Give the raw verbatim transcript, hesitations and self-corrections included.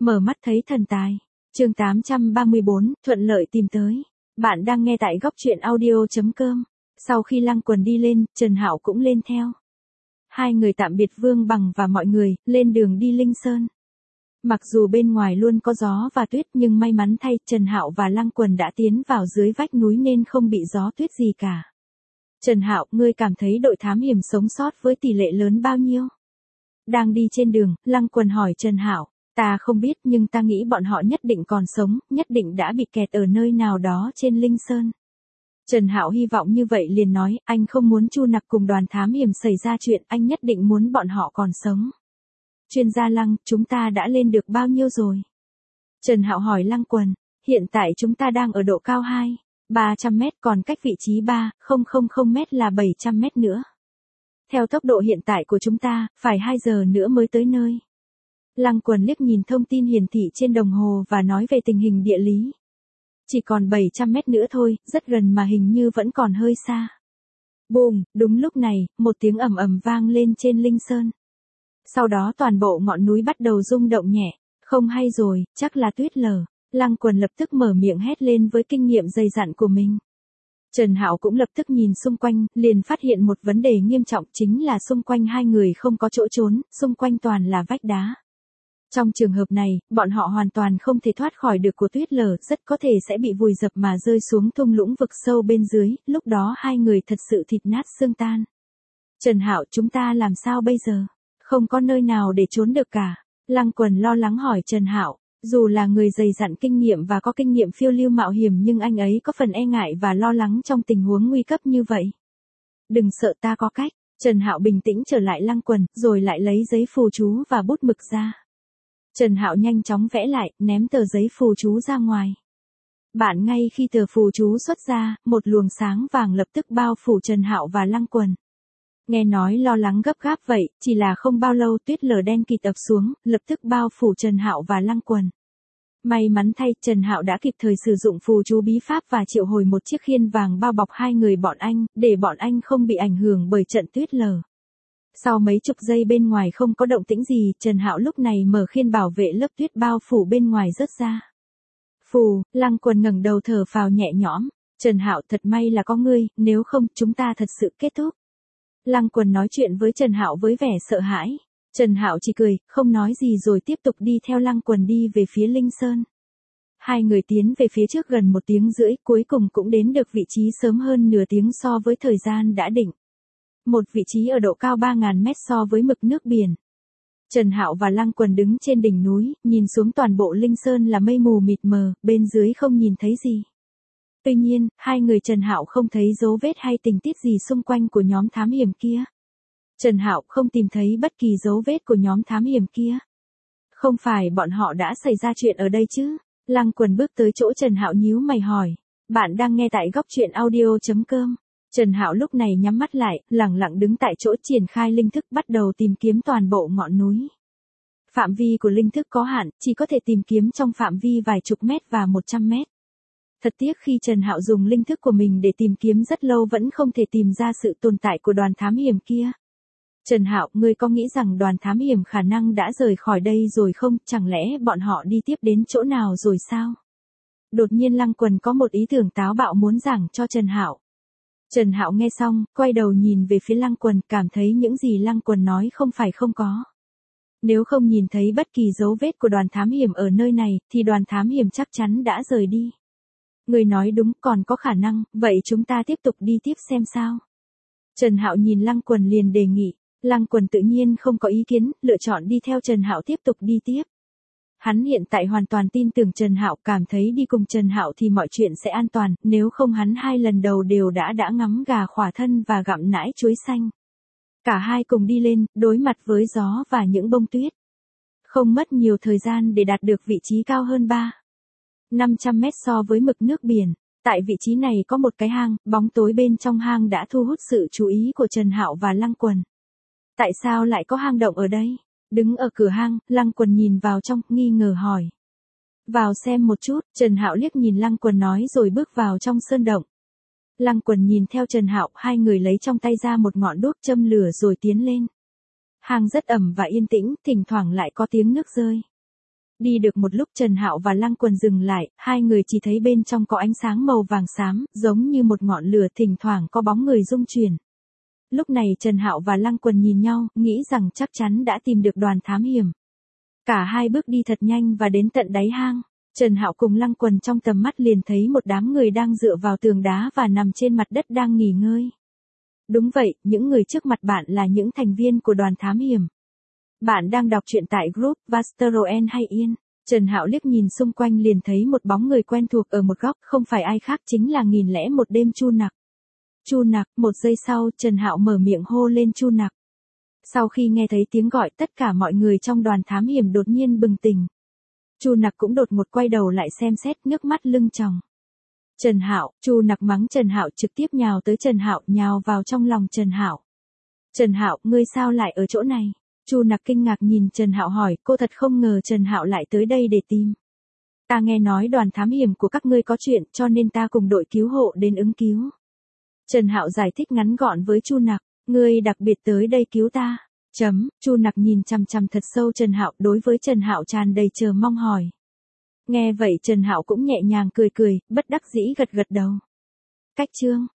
Mở mắt thấy thần tài. Chương tám trăm ba mươi bốn, thuận lợi tìm tới. Bạn đang nghe tại góc truyện audio chấm com. Sau khi Lăng Quần đi lên, Trần Hạo cũng lên theo. Hai người tạm biệt Vương Bằng và mọi người, lên đường đi Linh Sơn. Mặc dù bên ngoài luôn có gió và tuyết nhưng may mắn thay, Trần Hạo và Lăng Quần đã tiến vào dưới vách núi nên không bị gió tuyết gì cả. Trần Hạo, ngươi cảm thấy đội thám hiểm sống sót với tỷ lệ lớn bao nhiêu? Đang đi trên đường, Lăng Quần hỏi Trần Hạo. Ta không biết nhưng ta nghĩ bọn họ nhất định còn sống, nhất định đã bị kẹt ở nơi nào đó trên Linh Sơn. Trần Hạo hy vọng như vậy liền nói, anh không muốn Chu Nặc cùng đoàn thám hiểm xảy ra chuyện, anh nhất định muốn bọn họ còn sống. Chuyên gia Lăng, chúng ta đã lên được bao nhiêu rồi? Trần Hạo hỏi Lăng Quần, hiện tại chúng ta đang ở độ cao hai, ba trăm mét, còn cách vị trí ba nghìn mét là bảy trăm mét nữa. Theo tốc độ hiện tại của chúng ta, phải hai giờ nữa mới tới nơi. Lăng Quần liếc nhìn thông tin hiển thị trên đồng hồ và nói về tình hình địa lý. Chỉ còn bảy trăm mét nữa thôi, rất gần mà hình như vẫn còn hơi xa. Bùm, đúng lúc này, một tiếng ầm ầm vang lên trên Linh Sơn. Sau đó toàn bộ ngọn núi bắt đầu rung động nhẹ, không hay rồi, chắc là tuyết lở. Lăng Quần lập tức mở miệng hét lên với kinh nghiệm dày dặn của mình. Trần Hạo cũng lập tức nhìn xung quanh, liền phát hiện một vấn đề nghiêm trọng chính là xung quanh hai người không có chỗ trốn, xung quanh toàn là vách đá. Trong trường hợp này, bọn họ hoàn toàn không thể thoát khỏi được của tuyết lở, rất có thể sẽ bị vùi dập mà rơi xuống thung lũng vực sâu bên dưới, lúc đó hai người thật sự thịt nát xương tan. Trần Hạo, chúng ta làm sao bây giờ? Không có nơi nào để trốn được cả. Lăng Quần lo lắng hỏi Trần Hạo, dù là người dày dặn kinh nghiệm và có kinh nghiệm phiêu lưu mạo hiểm nhưng anh ấy có phần e ngại và lo lắng trong tình huống nguy cấp như vậy. Đừng sợ, ta có cách. Trần Hạo bình tĩnh trở lại Lăng Quần, rồi lại lấy giấy phù chú và bút mực ra. Trần Hạo nhanh chóng vẽ lại, ném tờ giấy phù chú ra ngoài. Bạn ngay khi tờ phù chú xuất ra, một luồng sáng vàng lập tức bao phủ Trần Hạo và Lăng Quần. Nghe nói lo lắng gấp gáp vậy, chỉ là không bao lâu tuyết lở đen kịt ập xuống, lập tức bao phủ Trần Hạo và Lăng Quần. May mắn thay, Trần Hạo đã kịp thời sử dụng phù chú bí pháp và triệu hồi một chiếc khiên vàng bao bọc hai người bọn anh, để bọn anh không bị ảnh hưởng bởi trận tuyết lở. Sau mấy chục giây bên ngoài không có động tĩnh gì, Trần Hạo lúc này mở khiên bảo vệ lớp tuyết bao phủ bên ngoài rớt ra. Phù, Lăng Quần ngẩng đầu thở phào nhẹ nhõm. Trần Hạo, thật may là có ngươi, nếu không chúng ta thật sự kết thúc. Lăng Quần nói chuyện với Trần Hạo với vẻ sợ hãi. Trần Hạo chỉ cười, không nói gì rồi tiếp tục đi theo Lăng Quần đi về phía Linh Sơn. Hai người tiến về phía trước gần một tiếng rưỡi, cuối cùng cũng đến được vị trí sớm hơn nửa tiếng so với thời gian đã định. Một vị trí ở độ cao ba nghìn mét so với mực nước biển. Trần Hạo và Lăng Quần đứng trên đỉnh núi, nhìn xuống toàn bộ Linh Sơn là mây mù mịt mờ, bên dưới không nhìn thấy gì. Tuy nhiên, hai người Trần Hạo không thấy dấu vết hay tình tiết gì xung quanh của nhóm thám hiểm kia. Trần Hạo không tìm thấy bất kỳ dấu vết của nhóm thám hiểm kia. Không phải bọn họ đã xảy ra chuyện ở đây chứ? Lăng Quần bước tới chỗ Trần Hạo nhíu mày hỏi. Bạn đang nghe tại góc truyện audio chấm com. Trần Hạo lúc này nhắm mắt lại, lặng lặng đứng tại chỗ triển khai linh thức bắt đầu tìm kiếm toàn bộ ngọn núi. Phạm vi của linh thức có hạn, chỉ có thể tìm kiếm trong phạm vi vài chục mét và một trăm mét. Thật tiếc khi Trần Hạo dùng linh thức của mình để tìm kiếm rất lâu vẫn không thể tìm ra sự tồn tại của đoàn thám hiểm kia. Trần Hạo, ngươi có nghĩ rằng đoàn thám hiểm khả năng đã rời khỏi đây rồi không, chẳng lẽ bọn họ đi tiếp đến chỗ nào rồi sao? Đột nhiên Lăng Quần có một ý tưởng táo bạo muốn giảng cho Trần Hạo. Trần Hạo nghe xong, quay đầu nhìn về phía Lăng Quần, cảm thấy những gì Lăng Quần nói không phải không có. Nếu không nhìn thấy bất kỳ dấu vết của đoàn thám hiểm ở nơi này, thì đoàn thám hiểm chắc chắn đã rời đi. Người nói đúng, còn có khả năng, vậy chúng ta tiếp tục đi tiếp xem sao. Trần Hạo nhìn Lăng Quần liền đề nghị. Lăng Quần tự nhiên không có ý kiến, lựa chọn đi theo Trần Hạo tiếp tục đi tiếp. Hắn hiện tại hoàn toàn tin tưởng Trần Hạo, cảm thấy đi cùng Trần Hạo thì mọi chuyện sẽ an toàn, nếu không hắn hai lần đầu đều đã đã ngắm gà khỏa thân và gặm nãi chuối xanh. Cả hai cùng đi lên, đối mặt với gió và những bông tuyết. Không mất nhiều thời gian để đạt được vị trí cao hơn ba năm trăm mét so với mực nước biển. Tại vị trí này có một cái hang, bóng tối bên trong hang đã thu hút sự chú ý của Trần Hạo và Lăng Quần. Tại sao lại có hang động ở đây? Đứng ở cửa hang, Lăng Quần nhìn vào trong, nghi ngờ hỏi. Vào xem một chút, Trần Hạo liếc nhìn Lăng Quần nói rồi bước vào trong sơn động. Lăng Quần nhìn theo Trần Hạo, hai người lấy trong tay ra một ngọn đuốc châm lửa rồi tiến lên. Hang rất ẩm và yên tĩnh, thỉnh thoảng lại có tiếng nước rơi. Đi được một lúc Trần Hạo và Lăng Quần dừng lại, hai người chỉ thấy bên trong có ánh sáng màu vàng xám, giống như một ngọn lửa, thỉnh thoảng có bóng người rung chuyển. Lúc này Trần Hạo và Lăng Quần nhìn nhau, nghĩ rằng chắc chắn đã tìm được đoàn thám hiểm. Cả hai bước đi thật nhanh và đến tận đáy hang. Trần Hạo cùng Lăng Quần trong tầm mắt liền thấy một đám người đang dựa vào tường đá và nằm trên mặt đất đang nghỉ ngơi. Đúng vậy, những người trước mặt bạn là những thành viên của đoàn thám hiểm. Bạn đang đọc truyện tại group Vasteroen hay Yên. Trần Hạo liếc nhìn xung quanh liền thấy một bóng người quen thuộc ở một góc, không phải ai khác chính là nghìn lẻ một đêm Chu Nặc. Chu Nặc, một giây sau, Trần Hạo mở miệng hô lên Chu Nặc. Sau khi nghe thấy tiếng gọi, tất cả mọi người trong đoàn thám hiểm đột nhiên bừng tỉnh. Chu Nặc cũng đột ngột quay đầu lại xem xét, nước mắt lưng tròng. Trần Hạo, Chu Nặc mắng Trần Hạo, trực tiếp nhào tới Trần Hạo, nhào vào trong lòng Trần Hạo. Trần Hạo, ngươi sao lại ở chỗ này? Chu Nặc kinh ngạc nhìn Trần Hạo hỏi, cô thật không ngờ Trần Hạo lại tới đây để tìm. Ta nghe nói đoàn thám hiểm của các ngươi có chuyện, cho nên ta cùng đội cứu hộ đến ứng cứu. Trần Hạo giải thích ngắn gọn với Chu Nặc, ngươi đặc biệt tới đây cứu ta. Chấm, Chu Nặc nhìn chằm chằm thật sâu Trần Hạo, đối với Trần Hạo tràn đầy chờ mong hỏi. Nghe vậy Trần Hạo cũng nhẹ nhàng cười cười, bất đắc dĩ gật gật đầu. Cách chương